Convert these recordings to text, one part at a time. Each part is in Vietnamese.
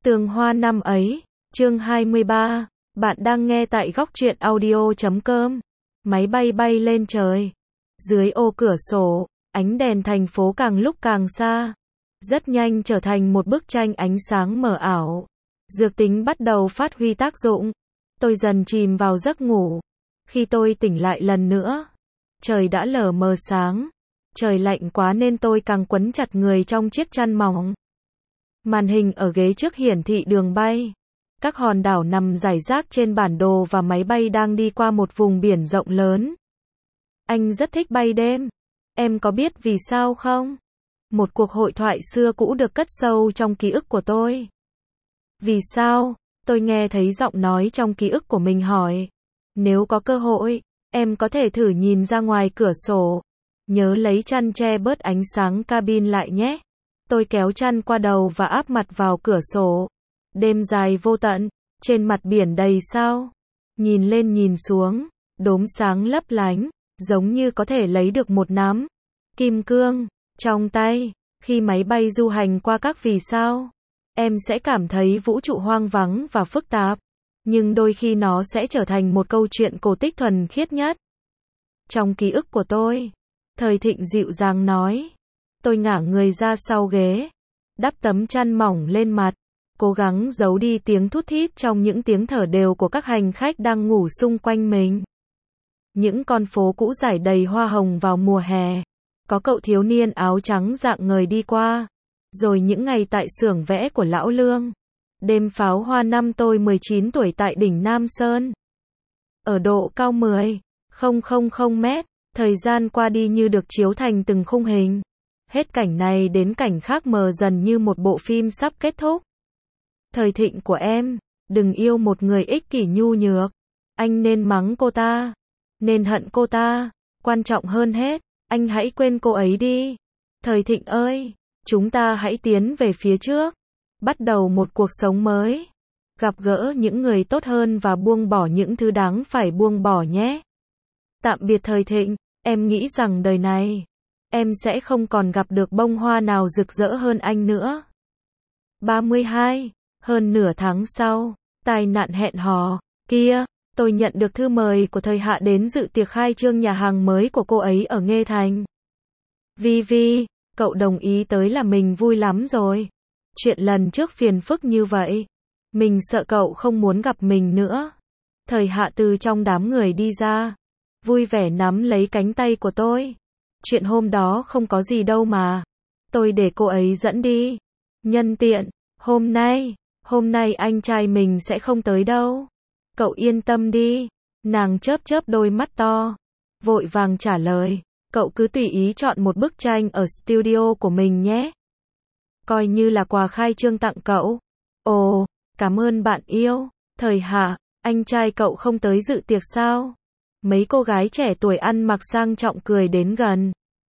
Tường Hoa năm ấy, chương 23, bạn đang nghe tại góc truyện audio.com. Máy bay bay lên trời. Dưới ô cửa sổ, ánh đèn thành phố càng lúc càng xa. Rất nhanh trở thành một bức tranh ánh sáng mờ ảo. Dược tính bắt đầu phát huy tác dụng. Tôi dần chìm vào giấc ngủ. Khi tôi tỉnh lại lần nữa, trời đã lờ mờ sáng. Trời lạnh quá nên tôi càng quấn chặt người trong chiếc chăn mỏng. Màn hình ở ghế trước hiển thị đường bay. Các hòn đảo nằm rải rác trên bản đồ và máy bay đang đi qua một vùng biển rộng lớn. Anh rất thích bay đêm. Em có biết vì sao không? Một cuộc hội thoại xưa cũ được cất sâu trong ký ức của tôi. Vì sao? Tôi nghe thấy giọng nói trong ký ức của mình hỏi. Nếu có cơ hội, em có thể thử nhìn ra ngoài cửa sổ. Nhớ lấy chăn che bớt ánh sáng cabin lại nhé. Tôi kéo chăn qua đầu và áp mặt vào cửa sổ. Đêm dài vô tận, trên mặt biển đầy sao. Nhìn lên nhìn xuống, đốm sáng lấp lánh, giống như có thể lấy được một nắm kim cương trong tay. Khi máy bay du hành qua các vì sao, em sẽ cảm thấy vũ trụ hoang vắng và phức tạp. Nhưng đôi khi nó sẽ trở thành một câu chuyện cổ tích thuần khiết nhất. Trong ký ức của tôi, Thời Thịnh dịu dàng nói. Tôi ngả người ra sau ghế, đắp tấm chăn mỏng lên mặt, cố gắng giấu đi tiếng thút thít trong những tiếng thở đều của các hành khách đang ngủ xung quanh mình. Những con phố cũ rải đầy hoa hồng vào mùa hè. Có cậu thiếu niên áo trắng rạng ngời đi qua. Rồi những ngày tại xưởng vẽ của Lão Lương. Đêm pháo hoa năm tôi 19 tuổi tại đỉnh Nam Sơn. Ở độ cao 10,000 mét, thời gian qua đi như được chiếu thành từng khung hình. Hết cảnh này đến cảnh khác mờ dần như một bộ phim sắp kết thúc. Thời Thịnh của em, đừng yêu một người ích kỷ nhu nhược. Anh nên mắng cô ta, nên hận cô ta. Quan trọng hơn hết, anh hãy quên cô ấy đi. Thời Thịnh ơi, chúng ta hãy tiến về phía trước. Bắt đầu một cuộc sống mới. Gặp gỡ những người tốt hơn và buông bỏ những thứ đáng phải buông bỏ nhé. Tạm biệt Thời Thịnh, em nghĩ rằng đời này em sẽ không còn gặp được bông hoa nào rực rỡ hơn anh nữa. 32. Hơn nửa tháng sau, tai nạn hẹn hò kia, tôi nhận được thư mời của Thời Hạ đến dự tiệc khai trương nhà hàng mới của cô ấy ở Nghê Thành. Vi, cậu đồng ý tới là mình vui lắm rồi. Chuyện lần trước phiền phức như vậy. Mình sợ cậu không muốn gặp mình nữa. Thời Hạ từ trong đám người đi ra, vui vẻ nắm lấy cánh tay của tôi. Chuyện hôm đó không có gì đâu mà. Tôi để cô ấy dẫn đi. Nhân tiện, hôm nay anh trai mình sẽ không tới đâu. Cậu yên tâm đi. Nàng chớp chớp đôi mắt to, vội vàng trả lời. Cậu cứ tùy ý chọn một bức tranh ở studio của mình nhé. Coi như là quà khai trương tặng cậu. Ồ, cảm ơn bạn yêu. Thời Hạ, anh trai cậu không tới dự tiệc sao? Mấy cô gái trẻ tuổi ăn mặc sang trọng cười đến gần.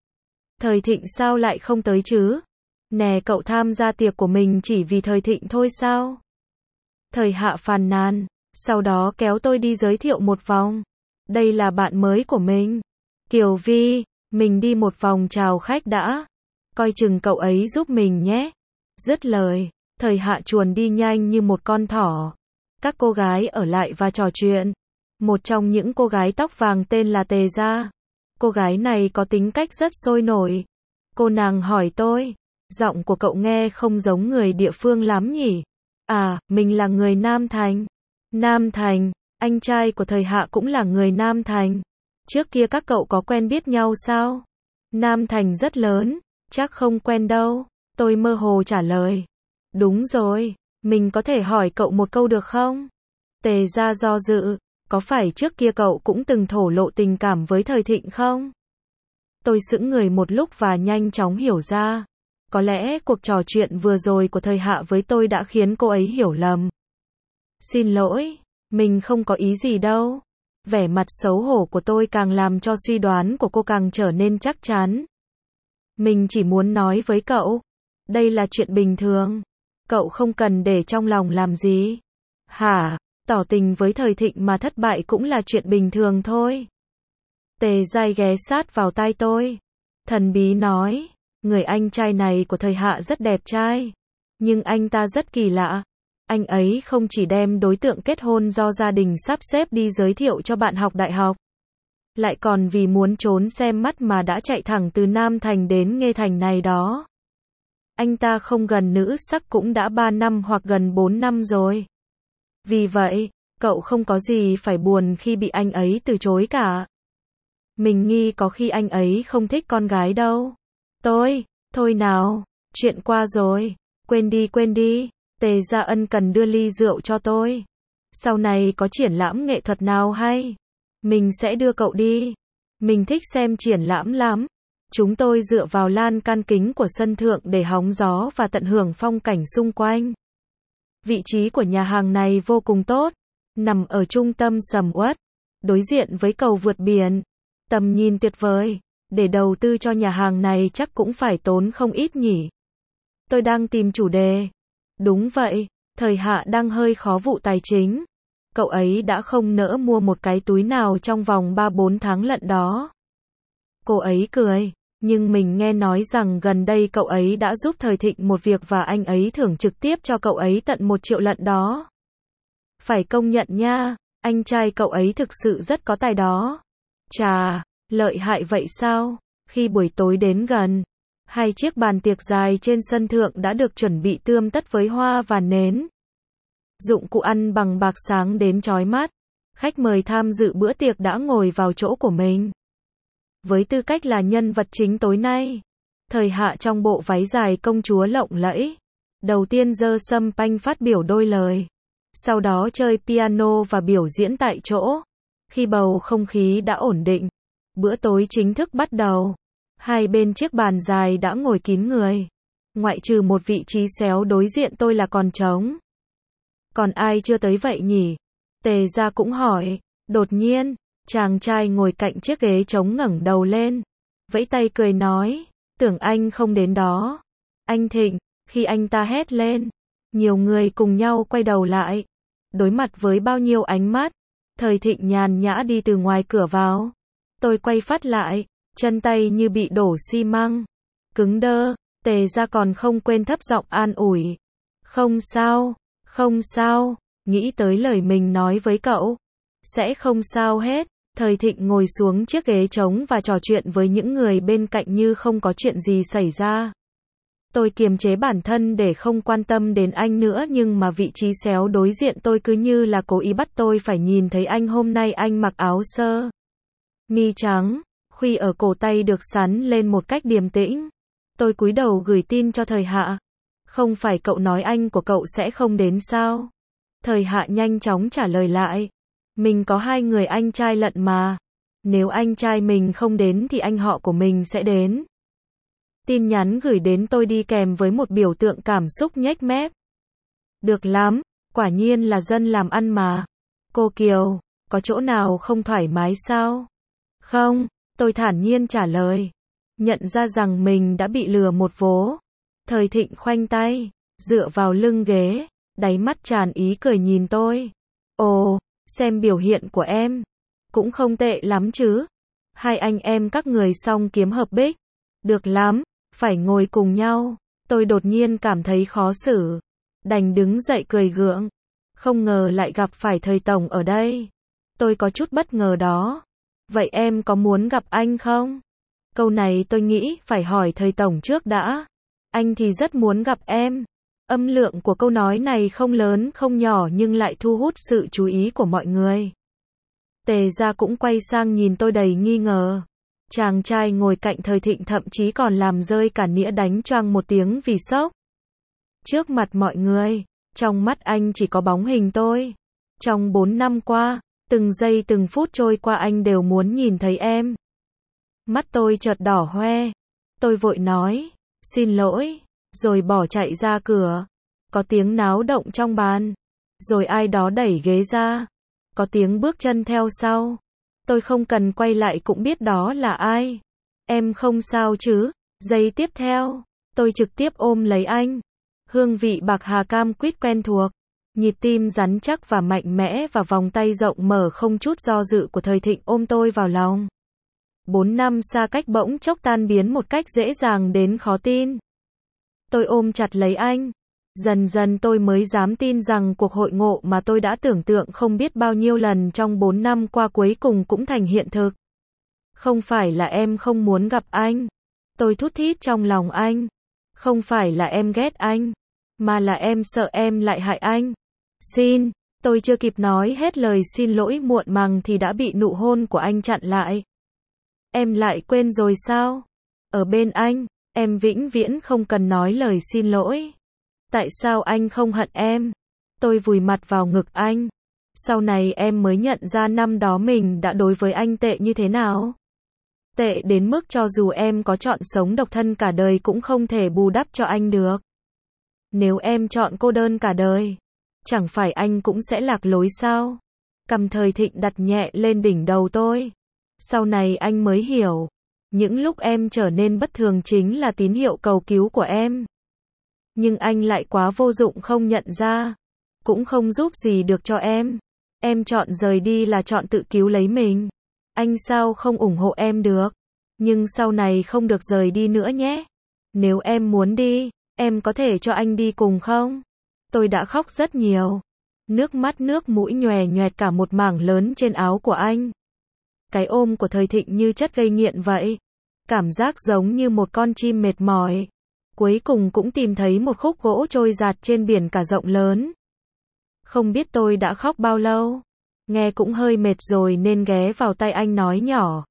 Thời Thịnh sao lại không tới chứ? Nè, cậu tham gia tiệc của mình chỉ vì Thời Thịnh thôi sao? Thời Hạ phàn nàn, sau đó kéo tôi đi giới thiệu một vòng. Đây là bạn mới của mình. Kiều Vi, mình đi một vòng chào khách đã. Coi chừng cậu ấy giúp mình nhé. Dứt lời, Thời Hạ chuồn đi nhanh như một con thỏ. Các cô gái ở lại và trò chuyện. Một trong những cô gái tóc vàng tên là Tề Gia. Cô gái này có tính cách rất sôi nổi. Cô nàng hỏi tôi, giọng của cậu nghe không giống người địa phương lắm nhỉ? À, mình là người Nam Thành. Nam Thành, anh trai của Thời Hạ cũng là người Nam Thành. Trước kia các cậu có quen biết nhau sao? Nam Thành rất lớn, chắc không quen đâu. Tôi mơ hồ trả lời. Đúng rồi, mình có thể hỏi cậu một câu được không? Tề Gia do dự. Có phải trước kia cậu cũng từng thổ lộ tình cảm với Thời Thịnh không? Tôi sững người một lúc và nhanh chóng hiểu ra. Có lẽ cuộc trò chuyện vừa rồi của Thời Hạ với tôi đã khiến cô ấy hiểu lầm. Xin lỗi, mình không có ý gì đâu. Vẻ mặt xấu hổ của tôi càng làm cho suy đoán của cô càng trở nên chắc chắn. Mình chỉ muốn nói với cậu, đây là chuyện bình thường. Cậu không cần để trong lòng làm gì. Hả? Tỏ tình với Thời Thịnh mà thất bại cũng là chuyện bình thường thôi. Tề Giai ghé sát vào tai tôi. Thần bí nói, người anh trai này của Thời Hạ rất đẹp trai. Nhưng anh ta rất kỳ lạ. Anh ấy không chỉ đem đối tượng kết hôn do gia đình sắp xếp đi giới thiệu cho bạn học đại học, lại còn vì muốn trốn xem mắt mà đã chạy thẳng từ Nam Thành đến Nghê Thành này đó. Anh ta không gần nữ sắc cũng đã 3 năm hoặc gần 4 năm rồi. Vì vậy, cậu không có gì phải buồn khi bị anh ấy từ chối cả. Mình nghi có khi anh ấy không thích con gái đâu. Thôi nào, chuyện qua rồi, quên đi, Tề Gia ân cần đưa ly rượu cho tôi. Sau này có triển lãm nghệ thuật nào hay, mình sẽ đưa cậu đi. Mình thích xem triển lãm lắm. Chúng tôi dựa vào lan can kính của sân thượng để hóng gió và tận hưởng phong cảnh xung quanh. Vị trí của nhà hàng này vô cùng tốt, nằm ở trung tâm sầm uất, đối diện với cầu vượt biển. Tầm nhìn tuyệt vời, để đầu tư cho nhà hàng này chắc cũng phải tốn không ít nhỉ. Tôi đang tìm chủ đề. Đúng vậy, Thời Hạ đang hơi khó vụ tài chính. Cậu ấy đã không nỡ mua một cái túi nào trong vòng 3-4 tháng lận đó. Cô ấy cười, nhưng mình nghe nói rằng gần đây cậu ấy đã giúp Thời Thịnh một việc và anh ấy thưởng trực tiếp cho cậu ấy tận 1 triệu lận đó. Phải công nhận nha, anh trai cậu ấy thực sự rất có tài đó. Chà, lợi hại vậy sao? Khi buổi tối đến gần, 2 chiếc bàn tiệc dài trên sân thượng đã được chuẩn bị tươm tất với hoa và nến. Dụng cụ ăn bằng bạc sáng đến chói mắt. Khách mời tham dự bữa tiệc đã ngồi vào chỗ của mình. Với tư cách là nhân vật chính tối nay, Thời Hạ trong bộ váy dài công chúa lộng lẫy, đầu tiên giơ sâm panh phát biểu đôi lời, sau đó chơi piano và biểu diễn tại chỗ. Khi bầu không khí đã ổn định, bữa tối chính thức bắt đầu. Hai bên chiếc bàn dài đã ngồi kín người, ngoại trừ một vị trí xéo đối diện tôi là còn trống. Còn ai chưa tới vậy nhỉ? Tề Gia cũng hỏi. Đột nhiên, chàng trai ngồi cạnh chiếc ghế trống ngẩng đầu lên, vẫy tay cười nói, tưởng anh không đến đó. Anh Thịnh. Khi anh ta hét lên, nhiều người cùng nhau quay đầu lại, đối mặt với bao nhiêu ánh mắt. Thời Thịnh nhàn nhã đi từ ngoài cửa vào. Tôi quay phát lại, chân tay như bị đổ xi măng, cứng đơ. Tề Gia còn không quên thấp giọng an ủi. Không sao, nghĩ tới lời mình nói với cậu. Sẽ không sao hết. Thời Thịnh ngồi xuống chiếc ghế trống và trò chuyện với những người bên cạnh như không có chuyện gì xảy ra. Tôi kiềm chế bản thân để không quan tâm đến anh nữa, nhưng mà vị trí xéo đối diện tôi cứ như là cố ý bắt tôi phải nhìn thấy anh. Hôm nay anh mặc áo sơ mi trắng, khuy ở cổ tay được sắn lên một cách điềm tĩnh. Tôi cúi đầu gửi tin cho Thời Hạ. Không phải cậu nói anh của cậu sẽ không đến sao? Thời Hạ nhanh chóng trả lời lại. Mình có 2 người anh trai lận mà. Nếu anh trai mình không đến thì anh họ của mình sẽ đến. Tin nhắn gửi đến tôi đi kèm với một biểu tượng cảm xúc nhếch mép. Được lắm, quả nhiên là dân làm ăn mà. Cô Kiều, có chỗ nào không thoải mái sao? Không, tôi thản nhiên trả lời. Nhận ra rằng mình đã bị lừa một vố. Thời Thịnh khoanh tay, dựa vào lưng ghế, đáy mắt tràn ý cười nhìn tôi. Ồ, xem biểu hiện của em. Cũng không tệ lắm chứ. 2 anh em các người song kiếm hợp bích. Được lắm, phải ngồi cùng nhau. Tôi đột nhiên cảm thấy khó xử. Đành đứng dậy cười gượng. Không ngờ lại gặp phải Thời Tổng ở đây. Tôi có chút bất ngờ đó. Vậy em có muốn gặp anh không? Câu này tôi nghĩ phải hỏi Thời Tổng trước đã. Anh thì rất muốn gặp em. Âm lượng của câu nói này không lớn không nhỏ nhưng lại thu hút sự chú ý của mọi người. Tề Gia cũng quay sang nhìn tôi đầy nghi ngờ. Chàng trai ngồi cạnh Thời Thịnh thậm chí còn làm rơi cả nĩa đánh choang một tiếng vì sốc. Trước mặt mọi người, trong mắt anh chỉ có bóng hình tôi. Trong 4 năm qua, từng giây từng phút trôi qua anh đều muốn nhìn thấy em. Mắt tôi chợt đỏ hoe. Tôi vội nói, xin lỗi, rồi bỏ chạy ra cửa. Có tiếng náo động trong bàn. Rồi ai đó đẩy ghế ra. Có tiếng bước chân theo sau. Tôi không cần quay lại cũng biết đó là ai. Em không sao chứ? Giây tiếp theo, tôi trực tiếp ôm lấy anh. Hương vị bạc hà cam quýt quen thuộc. Nhịp tim rắn chắc và mạnh mẽ và vòng tay rộng mở không chút do dự của Thời Thịnh ôm tôi vào lòng. 4 năm xa cách bỗng chốc tan biến một cách dễ dàng đến khó tin. Tôi ôm chặt lấy anh. Dần dần tôi mới dám tin rằng cuộc hội ngộ mà tôi đã tưởng tượng không biết bao nhiêu lần trong 4 năm qua cuối cùng cũng thành hiện thực. Không phải là em không muốn gặp anh. Tôi thút thít trong lòng anh. Không phải là em ghét anh. Mà là em sợ em lại hại anh. Xin. Tôi chưa kịp nói hết lời xin lỗi muộn màng thì đã bị nụ hôn của anh chặn lại. Em lại quên rồi sao? Ở bên anh, em vĩnh viễn không cần nói lời xin lỗi. Tại sao anh không hận em? Tôi vùi mặt vào ngực anh. Sau này em mới nhận ra năm đó mình đã đối với anh tệ như thế nào. Tệ đến mức cho dù em có chọn sống độc thân cả đời cũng không thể bù đắp cho anh được. Nếu em chọn cô đơn cả đời, chẳng phải anh cũng sẽ lạc lối sao? Cầm Thời Thịnh đặt nhẹ lên đỉnh đầu tôi. Sau này anh mới hiểu, những lúc em trở nên bất thường chính là tín hiệu cầu cứu của em. Nhưng anh lại quá vô dụng không nhận ra, cũng không giúp gì được cho em. Em chọn rời đi là chọn tự cứu lấy mình. Anh sao không ủng hộ em được? Nhưng sau này không được rời đi nữa nhé. Nếu em muốn đi, em có thể cho anh đi cùng không? Tôi đã khóc rất nhiều. Nước mắt nước mũi nhòe nhoẹt cả một mảng lớn trên áo của anh. Cái ôm của Thời Thịnh như chất gây nghiện vậy. Cảm giác giống như một con chim mệt mỏi. Cuối cùng cũng tìm thấy một khúc gỗ trôi dạt trên biển cả rộng lớn. Không biết tôi đã khóc bao lâu. Nghe cũng hơi mệt rồi nên ghé vào tay anh nói nhỏ.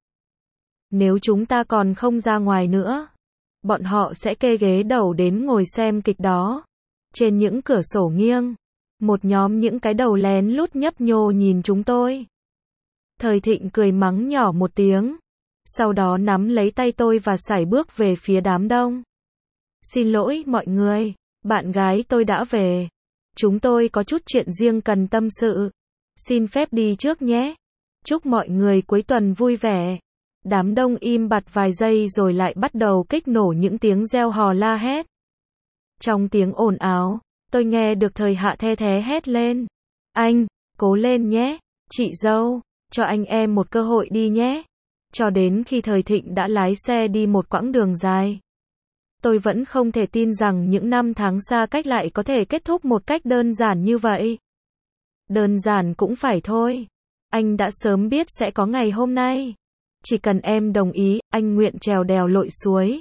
Nếu chúng ta còn không ra ngoài nữa, bọn họ sẽ kê ghế đầu đến ngồi xem kịch đó. Trên những cửa sổ nghiêng, một nhóm những cái đầu lén lút nhấp nhô nhìn chúng tôi. Thời Thịnh cười mắng nhỏ một tiếng. Sau đó nắm lấy tay tôi và sải bước về phía đám đông. Xin lỗi mọi người, bạn gái tôi đã về. Chúng tôi có chút chuyện riêng cần tâm sự. Xin phép đi trước nhé. Chúc mọi người cuối tuần vui vẻ. Đám đông im bặt vài giây rồi lại bắt đầu kích nổ những tiếng reo hò la hét. Trong tiếng ồn ào, tôi nghe được Thời Hạ the thé hét lên. Anh, cố lên nhé, chị dâu, cho anh em một cơ hội đi nhé. Cho đến khi Thời Thịnh đã lái xe đi một quãng đường dài. Tôi vẫn không thể tin rằng những năm tháng xa cách lại có thể kết thúc một cách đơn giản như vậy. Đơn giản cũng phải thôi. Anh đã sớm biết sẽ có ngày hôm nay. Chỉ cần em đồng ý, anh nguyện trèo đèo lội suối.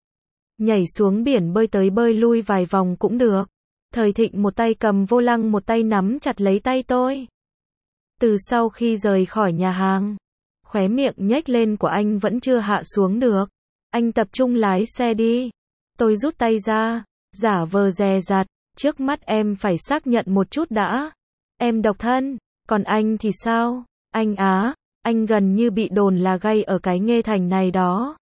Nhảy xuống biển bơi tới bơi lui vài vòng cũng được. Thời Thịnh một tay cầm vô lăng một tay nắm chặt lấy tay tôi. Từ sau khi rời khỏi nhà hàng, khóe miệng nhếch lên của anh vẫn chưa hạ xuống được. Anh tập trung lái xe đi. Tôi rút tay ra, giả vờ dè dặt. Trước mắt em phải xác nhận một chút đã. Em độc thân, còn anh thì sao? Anh á, anh gần như bị đồn là gay ở cái Nghê Thành này đó.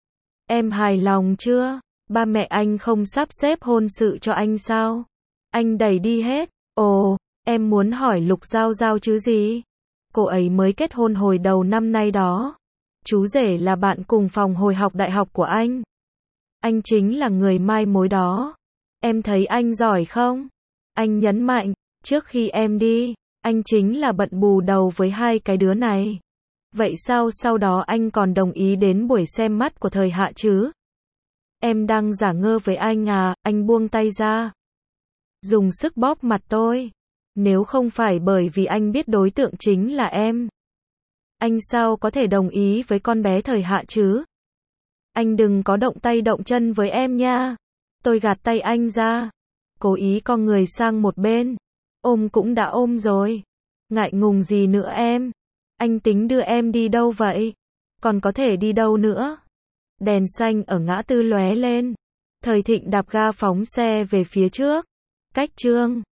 Em hài lòng chưa? Ba mẹ anh không sắp xếp hôn sự cho anh sao? Anh đẩy đi hết. Ồ, em muốn hỏi Lục Giao Giao chứ gì? Cô ấy mới kết hôn hồi đầu năm nay đó. Chú rể là bạn cùng phòng hồi học đại học của anh. Anh chính là người mai mối đó. Em thấy anh giỏi không? Anh nhấn mạnh, trước khi em đi, anh chính là bận bù đầu với hai cái đứa này. Vậy sao sau đó anh còn đồng ý đến buổi xem mắt của Thời Hạ chứ? Em đang giả ngơ với anh à? Anh buông tay ra. Dùng sức bóp mặt tôi. Nếu không phải bởi vì anh biết đối tượng chính là em, anh sao có thể đồng ý với con bé Thời Hạ chứ? Anh đừng có động tay động chân với em nha. Tôi gạt tay anh ra. Cố ý con người sang một bên. Ôm cũng đã ôm rồi. Ngại ngùng gì nữa em? Anh tính đưa em đi đâu vậy? Còn có thể đi đâu nữa? Đèn xanh ở ngã tư lóe lên. Thời Thịnh đạp ga phóng xe về phía trước. Cách Trương